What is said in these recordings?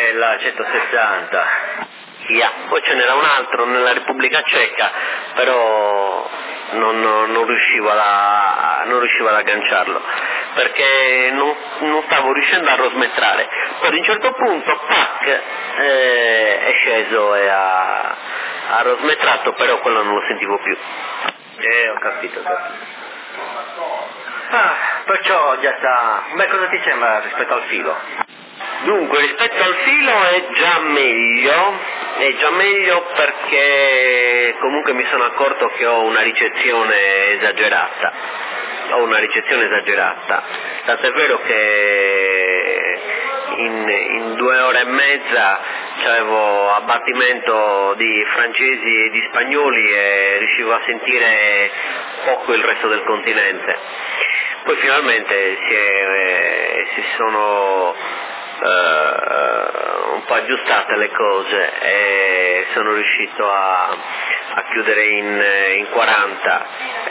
la 160. Yeah. Poi ce n'era un altro nella Repubblica Ceca, però non riuscivo ad agganciarlo, perché non stavo riuscendo a rosmetrare. Poi ad un certo punto, pac, è sceso e ha rosmetrato, però quello non lo sentivo più. Ho capito. Perciò già sta... Beh, cosa ti sembra rispetto al filo? Dunque, rispetto al filo è già meglio perché comunque mi sono accorto che ho una ricezione esagerata, tant'è vero che in 2 ore e mezza avevo abbattimento di francesi e di spagnoli e riuscivo a sentire poco il resto del continente. Poi finalmente si sono un po' aggiustate le cose e sono riuscito a chiudere in 40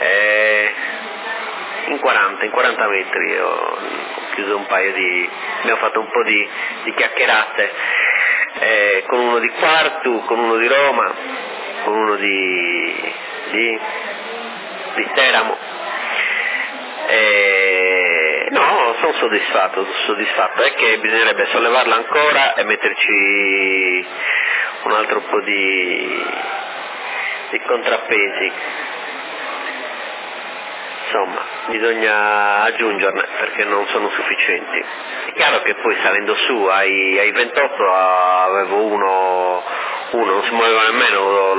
metri. Ho chiuso abbiamo fatto un po' di chiacchierate con uno di Quartu, con uno di Roma, con uno di Teramo. No, sono soddisfatto, è che bisognerebbe sollevarla ancora e metterci un altro po' di contrappesi. Insomma, bisogna aggiungerne perché non sono sufficienti. È chiaro che poi salendo su ai 28 avevo uno non si muoveva nemmeno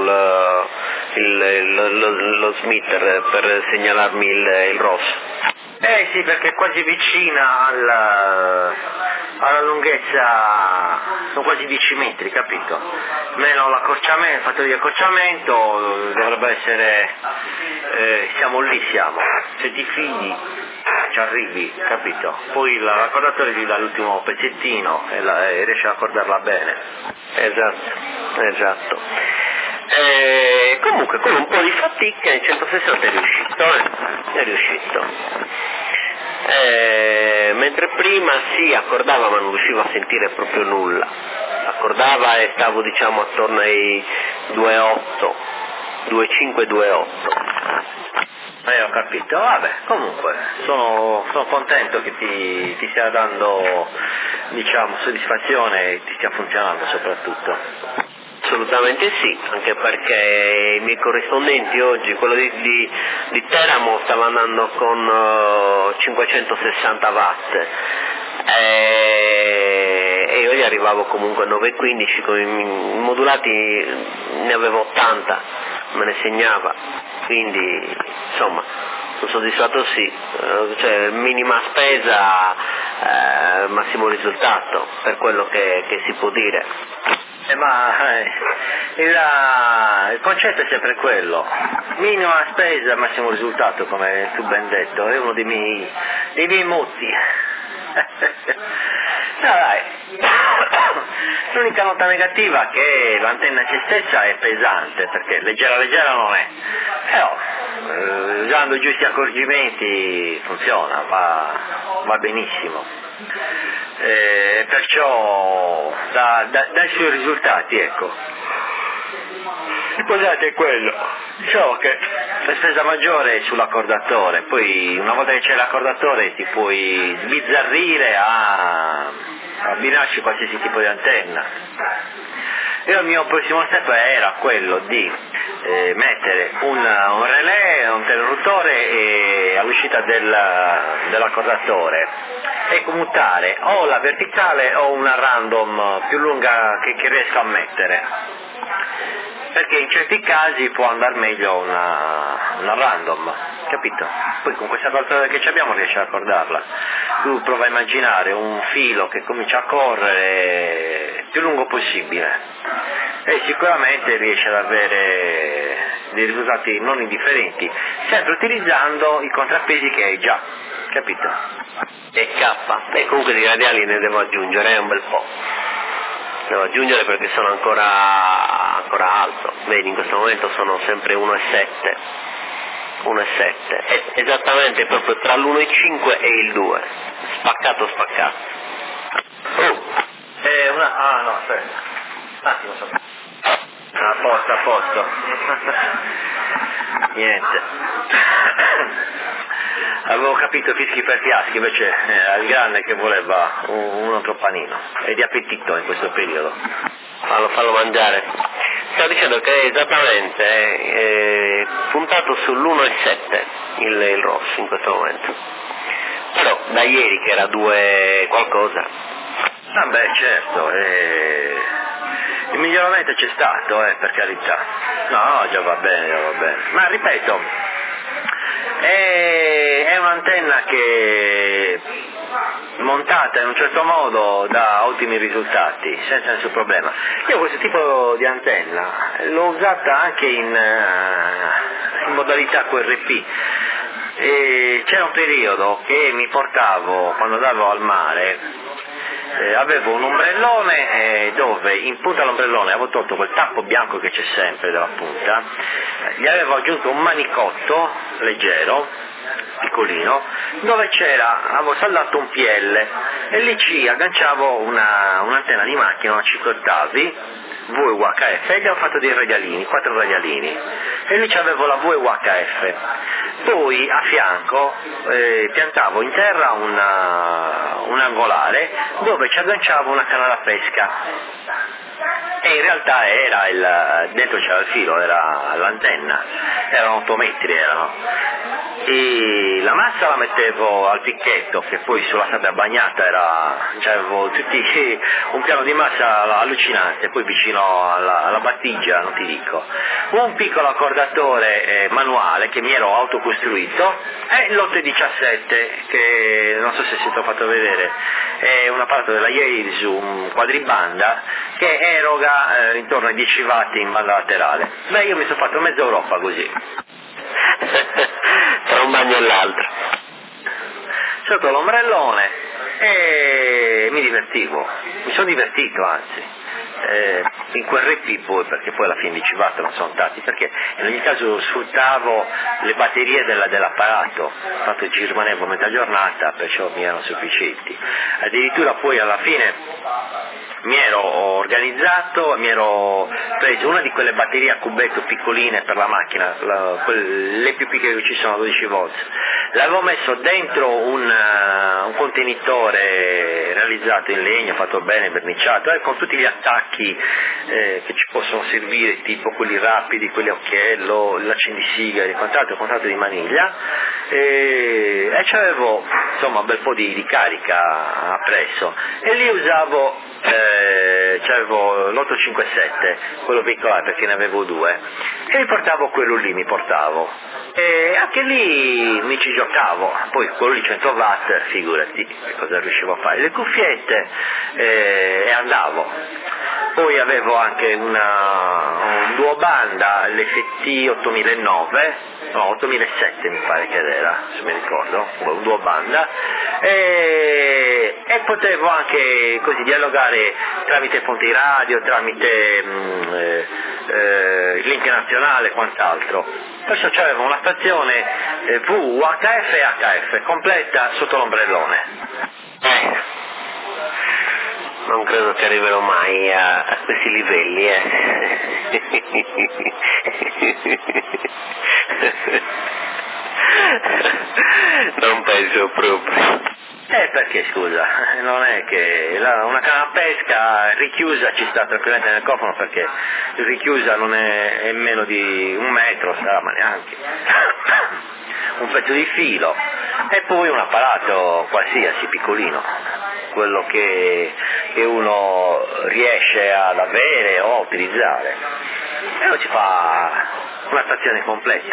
lo smitter per segnalarmi il ROS. Sì, perché è quasi vicina alla lunghezza, sono quasi 10 metri, capito? Meno l'accorciamento, il fattore di accorciamento dovrebbe essere, siamo, se ti fidi ci arrivi, capito? Poi l'accordatore ti dà l'ultimo pezzettino e riesce a accordarla bene. Esatto. Comunque con un po' di fatica il 160 è riuscito. Mentre prima si accordava ma non riuscivo a sentire proprio nulla. Accordava e stavo attorno ai 2,8, 2,5, 2,8. Ho capito, vabbè, comunque sono contento che ti stia dando soddisfazione e ti stia funzionando soprattutto. Assolutamente sì, anche perché i miei corrispondenti oggi, quello di Teramo stava andando con 560 watt e io gli arrivavo comunque a 9,15, con i modulati ne avevo 80, me ne segnava, quindi insomma sono soddisfatto sì, minima spesa, massimo risultato per quello che si può dire. Il concetto è sempre quello, minima spesa, massimo risultato, come tu ben detto, è uno dei miei motti. No, dai. L'unica nota negativa è che l'antenna C stessa è pesante, perché leggera non è, però usando i giusti accorgimenti funziona, va benissimo. Perciò dà i suoi risultati, ecco. L'importante è quello. Diciamo che la spesa maggiore è sull'accordatore, poi una volta che c'è l'accordatore ti puoi sbizzarrire a abbinarci qualsiasi tipo di antenna. Il mio prossimo step era quello di mettere un relè, un interruttore all'uscita dell'accordatore e commutare o la verticale o una random più lunga che riesco a mettere, perché in certi casi può andare meglio una random, capito? Poi con questa calcolatrice che abbiamo riesce a accordarla. Tu prova a immaginare un filo che comincia a correre più lungo possibile e sicuramente riesce ad avere dei risultati non indifferenti, sempre utilizzando i contrappesi che hai già, capito? E K, comunque di radiali ne devo aggiungere un bel po'. Devo aggiungere perché sono ancora alto. Vedi, in questo momento sono sempre 1,7. 1,7. Esattamente proprio tra l'1,5 e il 2. Spaccato. Ah no, aspetta. Un attimo solo. A posto. Niente. Avevo capito fischi per fiaschi, invece era il grande che voleva un altro panino. È di appetito in questo periodo. Fallo mangiare. Stavo dicendo che è esattamente puntato sull'1,7 il rosso in questo momento. Però da ieri che era 2 qualcosa. Vabbè, certo, il miglioramento c'è stato, per carità. No, già va bene. Ma ripeto, è un'antenna che montata in un certo modo dà ottimi risultati, senza nessun problema. Io questo tipo di antenna l'ho usata anche in modalità QRP. E c'era un periodo che mi portavo, quando andavo al mare, avevo un ombrellone dove in punta all'ombrellone avevo tolto quel tappo bianco che c'è sempre dalla punta, gli avevo aggiunto un manicotto leggero, piccolino, dove avevo saldato un PL e lì ci agganciavo un'antenna di macchina, una 5 ottavi, VUHF, e gli ho fatto dei radialini, 4 radialini, e lì c'avevo la VUHF. Poi a fianco piantavo in terra un angolare dove ci agganciavo una canna da pesca, e in realtà dentro c'era il filo, era l'antenna, erano 8 metri, e la massa la mettevo al picchetto, che poi sulla sabbia bagnata c'avevo un piano di massa allucinante, poi vicino alla battigia non ti dico, un piccolo accordatore manuale che mi ero autocostruito, e l'817 che non so se si ti ho fatto vedere, è un apparato della Yales, un quadribanda che eroga intorno ai 10 watt in banda laterale. Beh, io mi sono fatto mezza Europa così. Tra un bagno e l'altro. Sotto l'ombrellone, e mi sono divertito anzi. In quel RP poi, perché poi alla fine 10 watt non sono tanti, perché in ogni caso sfruttavo le batterie dell'apparato, tanto ci rimanevo metà giornata, perciò mi erano sufficienti. Addirittura poi alla fine mi ero organizzato, mi ero preso una di quelle batterie a cubetto piccoline per la macchina, le più piccole che ci sono, 12 volt, l'avevo messo dentro un contenitore realizzato in legno, fatto bene, verniciato, con tutti gli attacchi che ci possono servire, tipo quelli rapidi, quelli a occhiello, l'accendisigari, quant'altro di maniglia, e c'avevo insomma un bel po' di carica appresso, e lì usavo c'avevo l'857, quello veicolare, perché ne avevo 2, e mi portavo quello lì, e anche lì mi ci giocavo. Poi quello lì 100 watt, figurati che cosa riuscivo a fare, le cuffiette, e andavo. Poi avevo anche un duobanda, l'FT 8007 mi pare che era, se mi ricordo, un duobanda, e potevo anche così dialogare tramite fonti radio, tramite il link nazionale e quant'altro. Perciò c'avevo una stazione VHF e HF completa sotto l'ombrellone. Non credo che arriverò mai a questi livelli, Non penso proprio. Perché scusa, non è che una canna a pesca richiusa ci sta tranquillamente nel cofano, perché richiusa non è meno di 1 metro, sarà, ma neanche. Un pezzo di filo e poi un apparato qualsiasi piccolino, quello che uno riesce ad avere o a utilizzare, e lo ci fa una stazione completa.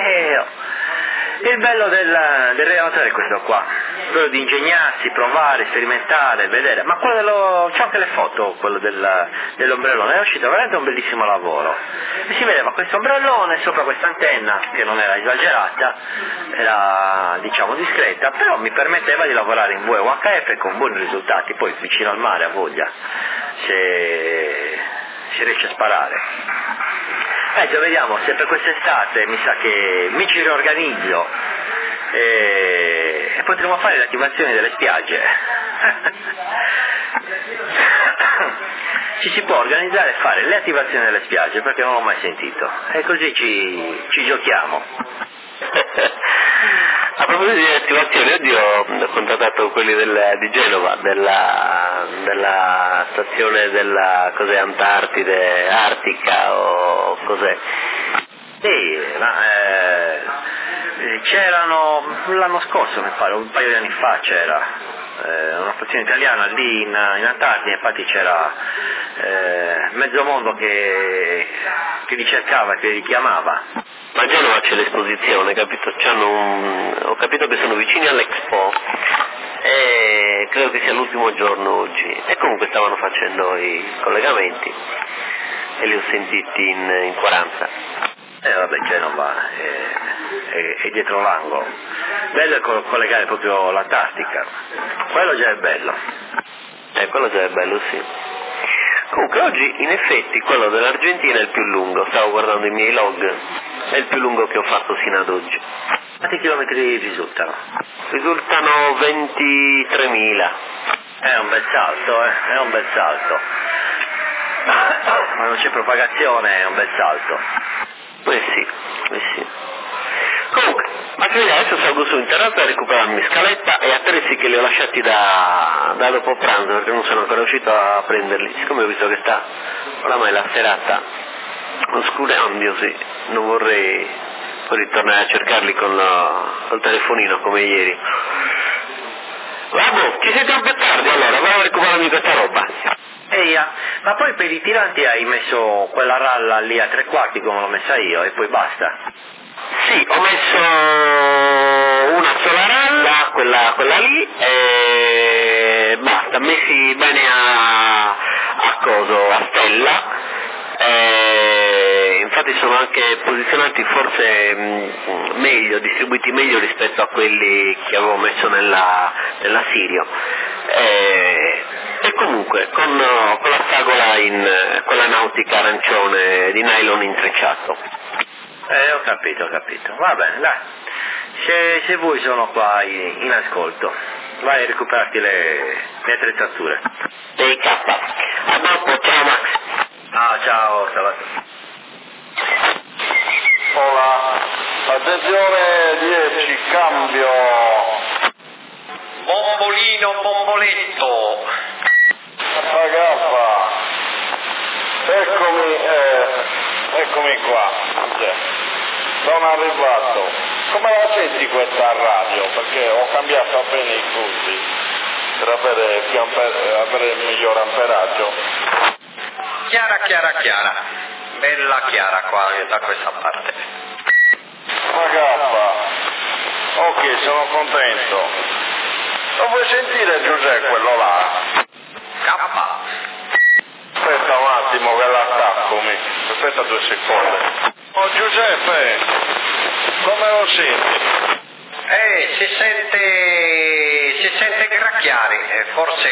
Il bello del regolatore è questo qua, quello di ingegnarsi, provare, sperimentare, vedere, ma c'ho anche le foto, quello dell'ombrellone, è uscito veramente un bellissimo lavoro, e si vedeva questo ombrellone sopra questa antenna che non era esagerata, era diciamo discreta, però mi permetteva di lavorare in VHF con buoni risultati. Poi vicino al mare, a voglia, se si riesce a sparare. Vediamo se per quest'estate mi sa che mi ci riorganizzo e potremo fare le attivazioni delle spiagge. ci si può organizzare e fare le attivazioni delle spiagge, perché non l'ho mai sentito, e così ci giochiamo. A proposito di attivazione, oggi ho contattato quelli di Genova, della stazione della cos'è, Antartide, Artica o cos'è? Sì, c'erano l'anno scorso, mi pare, un paio di anni fa c'era una stazione italiana lì in Antartide, infatti c'era mezzo mondo che li cercava, che li chiamava. Ma a Genova c'è l'esposizione, capito? Ho capito che sono vicini all'Expo e credo che sia l'ultimo giorno oggi, e comunque stavano facendo i collegamenti e li ho sentiti in 40. Vabbè, Genova è dietro l'angolo. Bello è collegare proprio l'Antartica, quello già è bello. Quello già è bello, sì. Comunque oggi in effetti quello dell'Argentina è il più lungo, stavo guardando i miei log, è il più lungo che ho fatto sino ad oggi. Quanti chilometri risultano? Risultano 23.000. È un bel salto, è un bel salto. Ma non c'è propagazione, è un bel salto. Sì. Comunque, ma adesso salgo su internet a recuperarmi scaletta e attrezzi che li ho lasciati da dopo pranzo, perché non sono ancora riuscito a prenderli. Siccome ho visto che sta oramai la serata oscurando, sì, non vorrei poi ritornare a cercarli col telefonino come ieri. Vabbè, ci sentiamo più tardi allora, vado a recuperarmi questa roba. Ma poi per i tiranti hai messo quella ralla lì a 3/4 come l'ho messa io e poi basta? Sì, ho messo una sola ralla, quella lì, e basta, messi bene a stella, infatti sono anche posizionati forse meglio, distribuiti meglio rispetto a quelli che avevo messo nella Sirio. E comunque con la fragola in quella nautica arancione di nylon intrecciato. Ho capito. Va bene, dai. Se vuoi sono qua in ascolto. Vai a recuperarti le attrezzature. Dei K. A dopo, ciao Max. Ciao, Salvatore. Hola, attenzione 10, cambio. Bombolino, bomboletto. Agaffa. Eccomi qua. Sono arrivato. Come la senti questa radio? Perché ho cambiato appena i punti per avere miglior amperaggio. Chiara. Bella chiara qua da questa parte. Agaffa. Ok, sono contento. Lo vuoi sentire Giuseppe quello là? K. Aspetta un attimo che l'attacco, aspetta 2 secondi. Oh Giuseppe, come lo senti? Si sente gracchiare, forse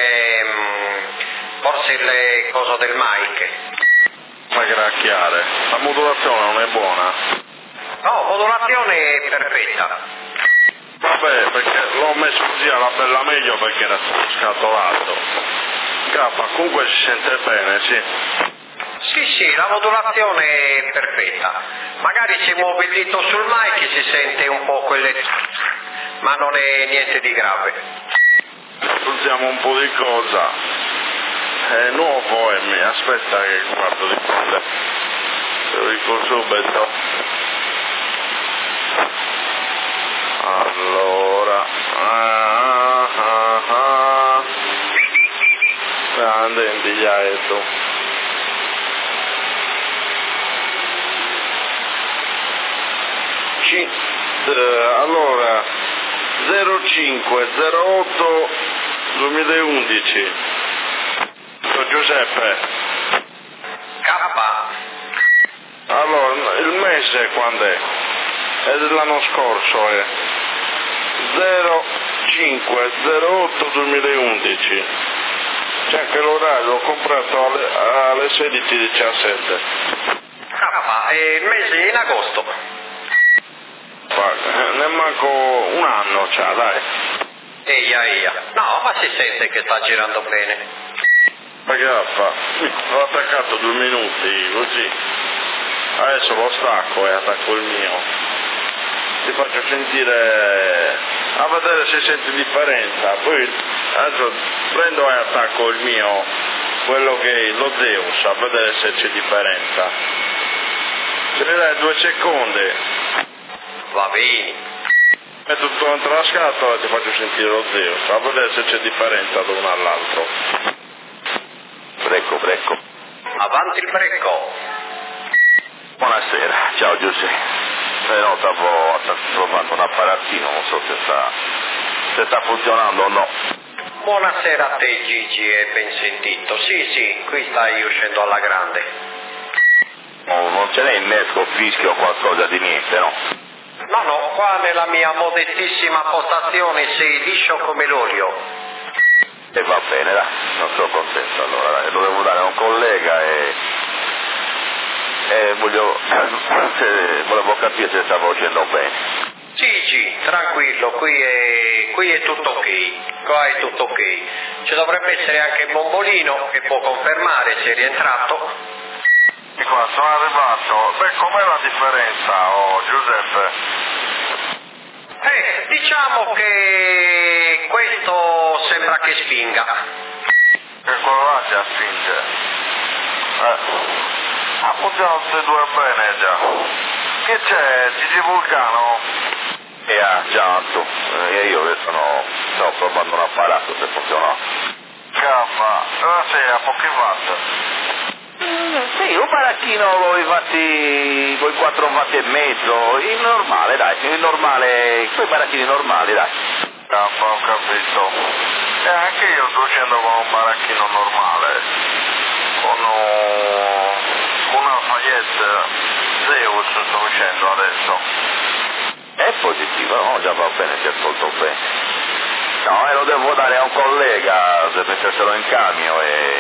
il coso del mic. Ma gracchiare, la modulazione non è buona? No, modulazione è perfetta. Vabbè, perché l'ho messo così alla bella meglio perché era scatolato. Comunque si sente bene, sì. Sì, la modulazione è perfetta. Magari se muove il dito sul mic si sente un po' ma non è niente di grave. Usiamo un po' di cosa. È nuovo aspetta che guardo di fondo. Te lo dico subito. Allora. Grande indigliato. Allora 0508 2011. Giuseppe. K. Allora il mese quando è? È dell'anno scorso, 0508 2011. C'è anche l'orario, l'ho comprato alle 16:17. Il mese è in agosto. Ne manco un anno, dai. Eia. No, ma si sente che sta girando bene. Ma che va fa? L'ho attaccato 2 minuti, così. Adesso lo stacco e attacco il mio. Ti faccio sentire, a vedere se senti differenza. Poi adesso prendo e attacco il mio, quello che è lo Zeus, a vedere se c'è differenza. Se mi dai 2 secondi. Va bene. Metto tutto dentro la scatola e ti faccio sentire lo Zeus, a vedere se c'è differenza da uno all'altro. Brecco. Avanti il brecco. Buonasera, ciao Giuseppe. No, stavo provando un apparatino, non so se sta funzionando o no. Buonasera a te Gigi e ben sentito. Sì, qui stai uscendo alla grande. Non ce n'è innesco, fischio o qualcosa di niente, no? No, qua nella mia modestissima postazione sei liscio come l'olio. E va bene, dai, non sono contento allora, dai. Lo devo dare a un collega e volevo capire se stavo facendo bene. Sì, tranquillo, qui è tutto ok, qua è tutto ok. Ci dovrebbe essere anche Bombolino che può confermare se è rientrato. E qua sono arrivato. Beh, com'è la differenza, Giuseppe? Diciamo che questo sembra che spinga. Che quello là già spinge. Funzionano tutti e 2 bene già. Che c'è, Gigi Vulcano? Già, io che sto provando un apparato se funziona. Caffa, sei a pochi watt. Sì, un baracchino voi fatti con i 4 watt e mezzo, il normale, dai, quei baracchini normali, dai. Caffa, ho capito. E anche io sto uscendo con un baracchino normale, con una Fayette Zeus sto uscendo adesso. È positivo, no? Già va bene, si è ascolto bene. No, lo devo dare a un collega se mettessero in cambio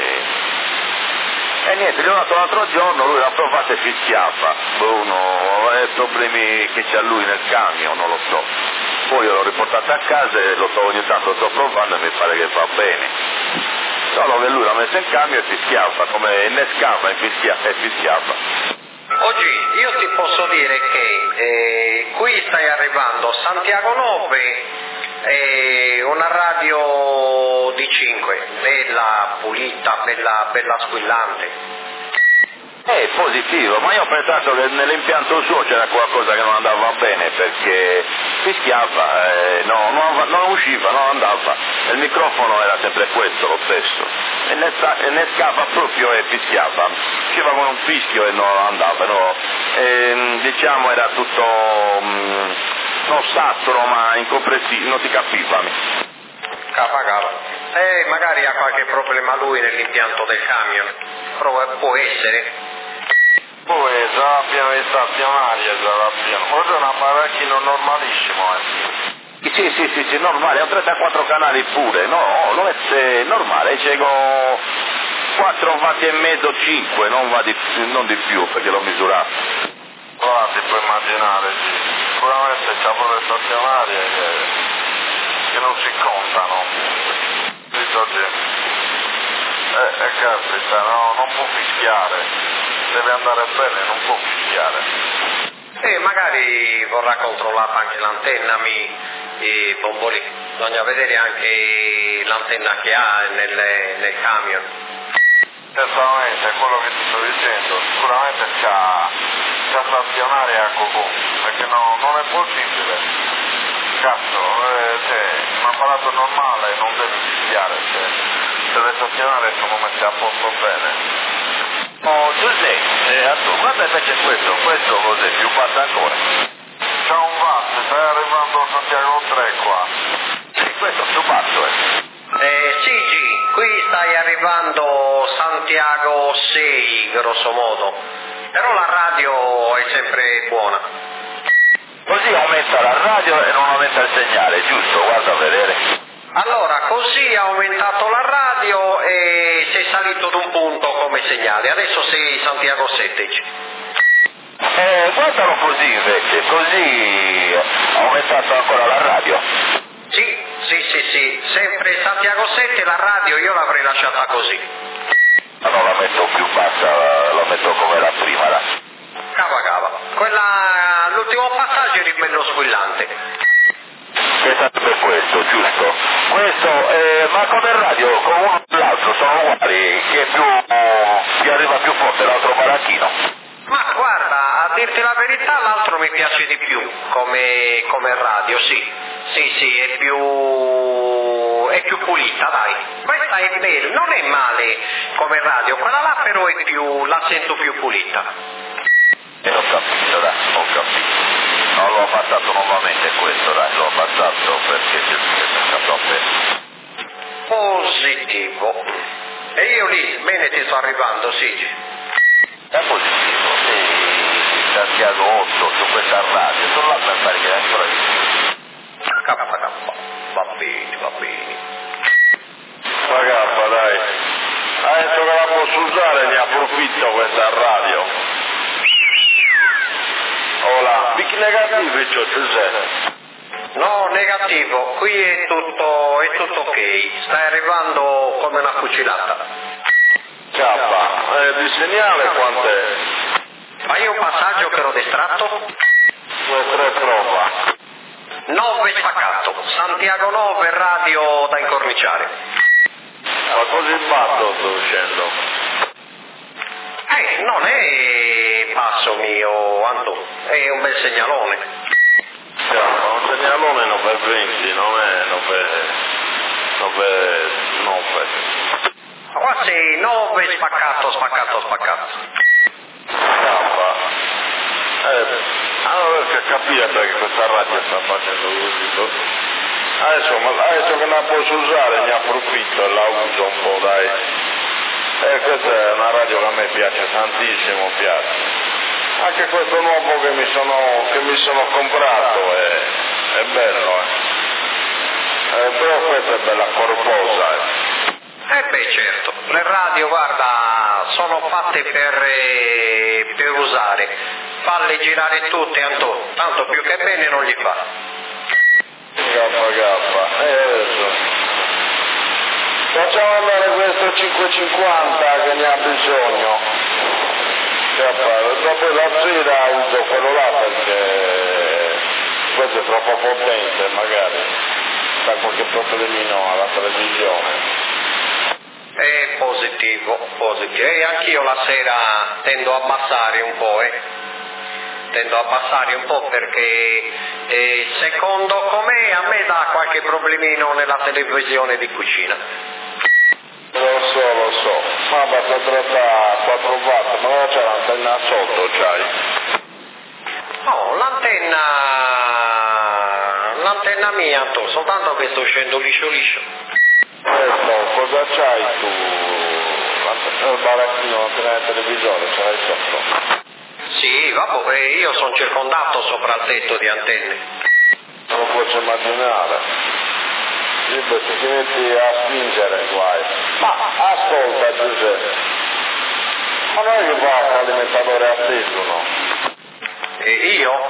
e niente, gli ho dato l'altro giorno, lui l'ha provato e fischiava. Uno ha problemi che c'ha lui nel camion, non lo so. Poi io l'ho riportato a casa e ogni tanto lo sto provando e mi pare che va bene. Solo che lui l'ha messo in cambio e fischiava, come innescava e fischiava. Oggi io ti posso dire che qui stai arrivando Santiago 9, una radio di 5, bella, pulita, bella squillante. È positivo, ma io ho pensato che nell'impianto suo c'era qualcosa che non andava bene perché fischiava, non usciva, non andava. Il microfono era sempre questo, lo stesso. E innescava proprio e fischiava. Usciva con un fischio e non andava, no. Diciamo era tutto non saturo ma incomprensibile, non si capiva. Cava. Magari ha qualche problema lui nell'impianto del camion, può essere. Poi già abbiamo le stazionarie, questo è un apparecchio normalissimo. Sì, normale, è un 34 canali pure, no, non è normale, c'è 4 watt e mezzo, 5, non di più perché l'ho misurato. Allora ti puoi immaginare, sicuramente c'è pure le stazionarie che non si contano. E caspita, no, non può fischiare. Deve andare bene, non può fischiare. Magari vorrà controllata anche l'antenna Bombolì. Bisogna vedere anche l'antenna che ha nel camion. Certamente, è quello che ti sto dicendo. Sicuramente c'ha stazionaria a cocò, perché non è possibile. Cazzo, un apparato normale non deve fischiare, se le stazionarie sono messe a posto bene. Giuseppe, guarda invece questo cos'è, più basso ancora. C'è un watt, stai arrivando a Santiago 3 qua. Sì, questo è più basso, Sì, qui stai arrivando Santiago 6, grosso modo. Però la radio è sempre buona. Così aumenta la radio e non aumenta il segnale, giusto? Guarda a vedere. Allora, così ha aumentato la radio e sei salito ad un punto come segnale. Adesso sei Santiago 7. Guardalo così invece, così ha aumentato ancora la radio. Sì, sempre Santiago 7, la radio io l'avrei lasciata così. meglio come era prima, dai. Cava. L'ultimo passaggio era il bello squillante. Esatto, per questo, giusto. Questo, ma come radio, con uno e l'altro sono uguali, chi arriva più forte, l'altro baracchino. Ma guarda, a dirti la verità l'altro mi piace di più come radio, sì, è più pulita, dai. Questa è bella, non è male come radio, quella là però la sento più pulita. Ho capito, dai, ho capito. No, l'ho passato nuovamente questo, dai, l'ho passato perché c'è pensato a me. Positivo. E io lì, bene ti sto arrivando, sì. È positivo, sì, Santiago 8 su questa radio, sono là per fare che è ancora di più. Va bene. Ragazza, dai. Adesso che la posso usare ne approfitto questa radio. Hola, picchi negativi c'ho, Giuseppe. No, negativo, qui è tutto ok, stai arrivando come una fucilata. Di segnale quant'è? Fai un passaggio che ero distratto? 2-3 prova. 9 spaccato, Santiago 9, radio da incorniciare. Ma così basso sto dicendo. Non è passo mio, Anto, è un bel segnalone. Ma un segnalone 9-20, non è 9. Qua sei 9 spaccato. Allora che capire perché questa radio sta facendo così. Adesso che la posso usare ne approfitto e la uso un po', dai. Questa è una radio che a me piace tantissimo, Anche questo nuovo che mi sono comprato è bello, però questa è bella corposa, Beh certo, le radio guarda sono fatte per usare, falle girare tutte, Anto, tanto più che bene non gli fa. Gappa, adesso. Facciamo andare questo 550 che ne ha bisogno. Dopo la sera uso quello là perché questo è troppo potente, magari sta qualche problemino alla televisione. È positivo. E anch'io la sera tendo a abbassare un po' perché secondo com'è a me dà qualche problemino nella televisione di cucina. Lo so, ma basta trattare 4 watt, ma ora c'è l'antenna sotto, c'hai? No, l'antenna mia, tu, soltanto che sto uscendo liscio. Cosa c'hai tu? Il baracchino, l'antenna del televisore, ce l'hai sotto? Sì, vabbè, io sono circondato sopra il tetto di antenne. Non lo posso immaginare. Se ti metti a spingere, guai. Ma ascolta Giuseppe, ma non è che va l'alimentatore atteso, no? E io?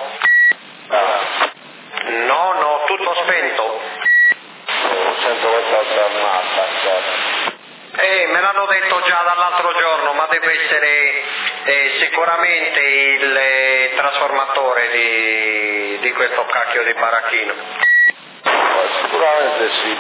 No, tutto spento. Sento questa alternata, certo. Me l'hanno detto già dall'altro giorno, ma deve essere sicuramente il trasformatore di questo cacchio di baracchino. Sicuramente sì.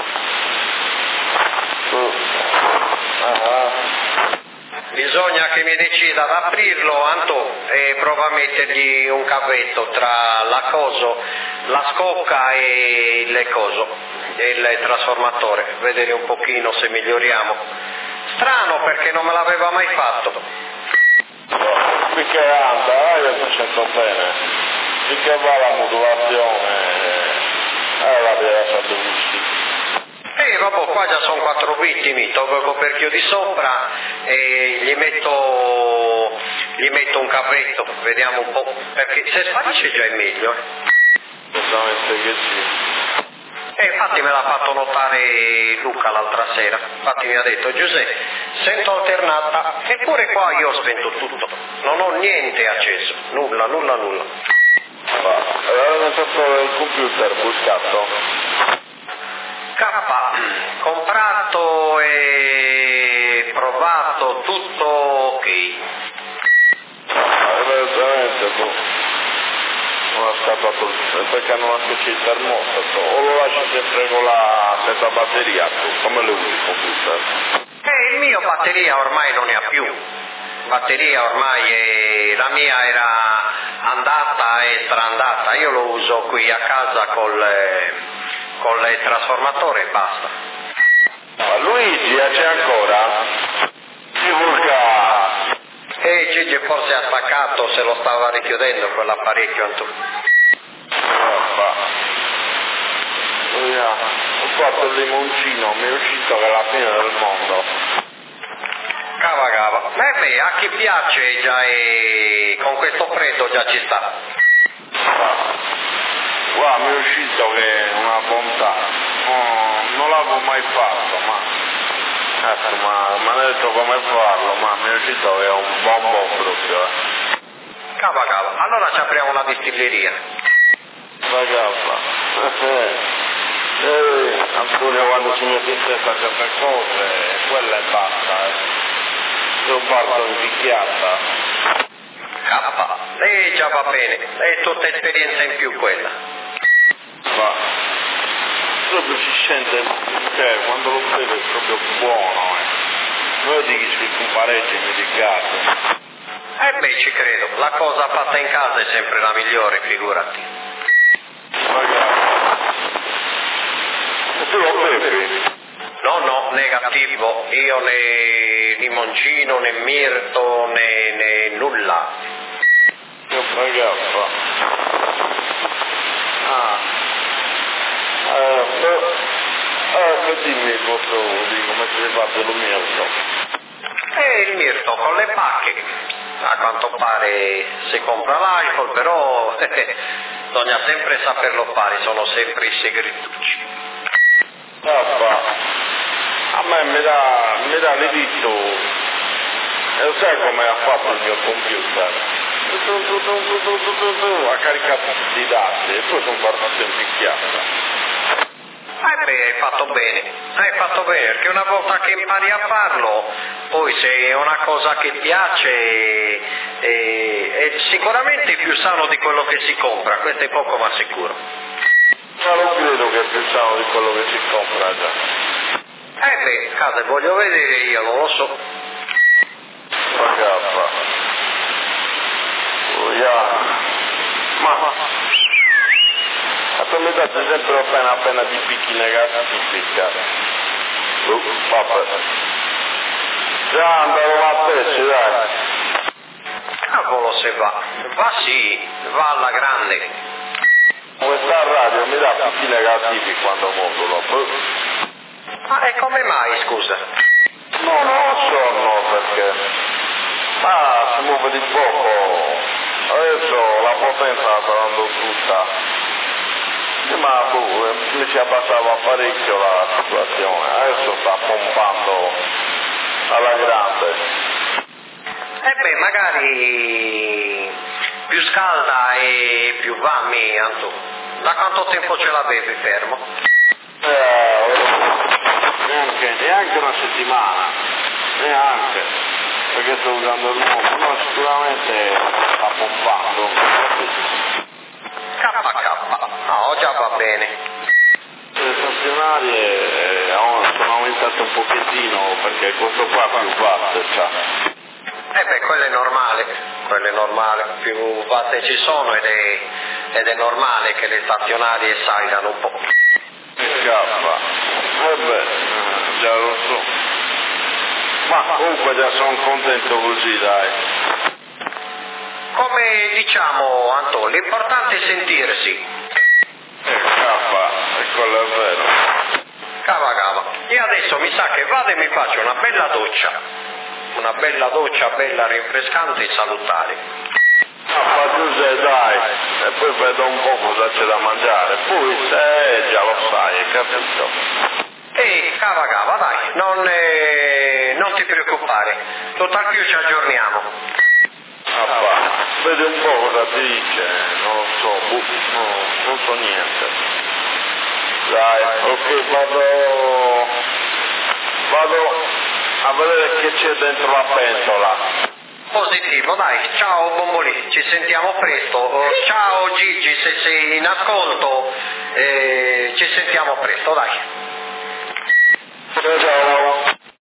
Bisogna che mi decida ad aprirlo, Anto, e prova a mettergli un cavetto tra la scocca e il trasformatore, vedere un pochino se miglioriamo. Strano perché non me l'aveva mai fatto. Finché anda, io ti sento bene. Finché va la modulazione, la devi sapere. Vabbè, qua già sono 4 vittimi, tolgo il coperchio di sopra e gli metto un cavetto, vediamo un po', perché se sparisce già è meglio. Esattamente che sì. Infatti me l'ha fatto notare Luca l'altra sera, infatti mi ha detto Giuseppe, sento alternata, eppure qua io ho spento tutto, non ho niente acceso, nulla. Allora fatto il computer buscato? Comprato e provato, tutto ok. non ha scappato perché hanno una specie di termostato, o lo lasci sempre con la senza batteria, come le usi il computer? Il mio batteria ormai non ne ha più, batteria ormai la mia era andata e strandata, io lo uso qui a casa col trasformatore e basta. Ma Luigi c'è ancora? Gigi forse ha staccato, se lo stava richiudendo quell'apparecchio Antù. Ho fatto il limoncino, mi è uscito che è la fine del mondo. Cava. Beh, a chi piace già con questo freddo già ci sta. Guarda, mi è uscito che è una bontà. Non l'avevo mai fatto, ma mi hanno detto come farlo, ma mi è uscito che è un bombo proprio. Cava. Allora ci apriamo una distilleria. Antonio quando si mette in testa certe cose, quella è basta. Se un parto in picchiata. Già va bene, è tutta esperienza in più quella. Proprio si sente, cioè quando lo bevo è proprio buono, Noi di chi sui pareggi mi riccardo. Ci credo, la cosa fatta in casa è sempre la migliore, figurati. E tu lo bevi? No, negativo, io né limoncino, né mirto, né nulla. Dimmi il vostro di come si fa dello mirto. Il mirto con le pacche, a quanto pare si compra l'alcol, però bisogna sempre saperlo fare, sono sempre i segretucci. A me mi dà l'editto, e sai come ha fatto il mio computer? Ha caricato tutti i dati e poi sono partito in picchiata. Hai fatto bene, perché una volta che impari a farlo, poi se è una cosa che piace, è sicuramente più sano di quello che si compra, questo è poco ma sicuro. Ma non credo che è più sano di quello che si compra già. Cade, voglio vedere io, non lo so. Mi date sempre appena di picchi negativi, vabbè. Già andavo a pesce, dai. Cavolo se va sì, va alla grande. Questa radio mi dà picchi negativi quando modulo. E come mai, scusa? Non lo so, perché. Ma si muove di poco. Adesso la potenza la sta dando tutta. Ma mi si abbassava parecchio la situazione, adesso sta pompando alla grande. Magari più scalda e più va Antù. Da quanto tempo ce l'avevi fermo? Neanche una settimana, perché sto usando il nuovo, no, sicuramente sta pompando. No, già va bene. Le stazionarie sono aumentate un pochettino perché questo qua più watt c'ha. Quello è normale, più watt ci sono ed è normale che le stazionarie salgano un po'. Scappa. Già lo so. Ma comunque già sono contento così, dai. Come diciamo, Antonio, l'importante è sentirsi. E quello è vero. Cava. Io adesso mi sa che vado e mi faccio una bella doccia, bella rinfrescante e salutare. Giuseppe, dai, e poi vedo un po' cosa c'è da mangiare, poi se già lo sai, hai capito? Cava, dai, non ti preoccupare, tutt'al più ci aggiorniamo. Vedi un po' cosa ti dice, non lo so, non so niente. Dai, ok, vado a vedere che c'è dentro la pentola. positivo, dai, ciao Bombolì, ci sentiamo presto, ciao Gigi se sei in ascolto, ci sentiamo presto, dai. Ciao.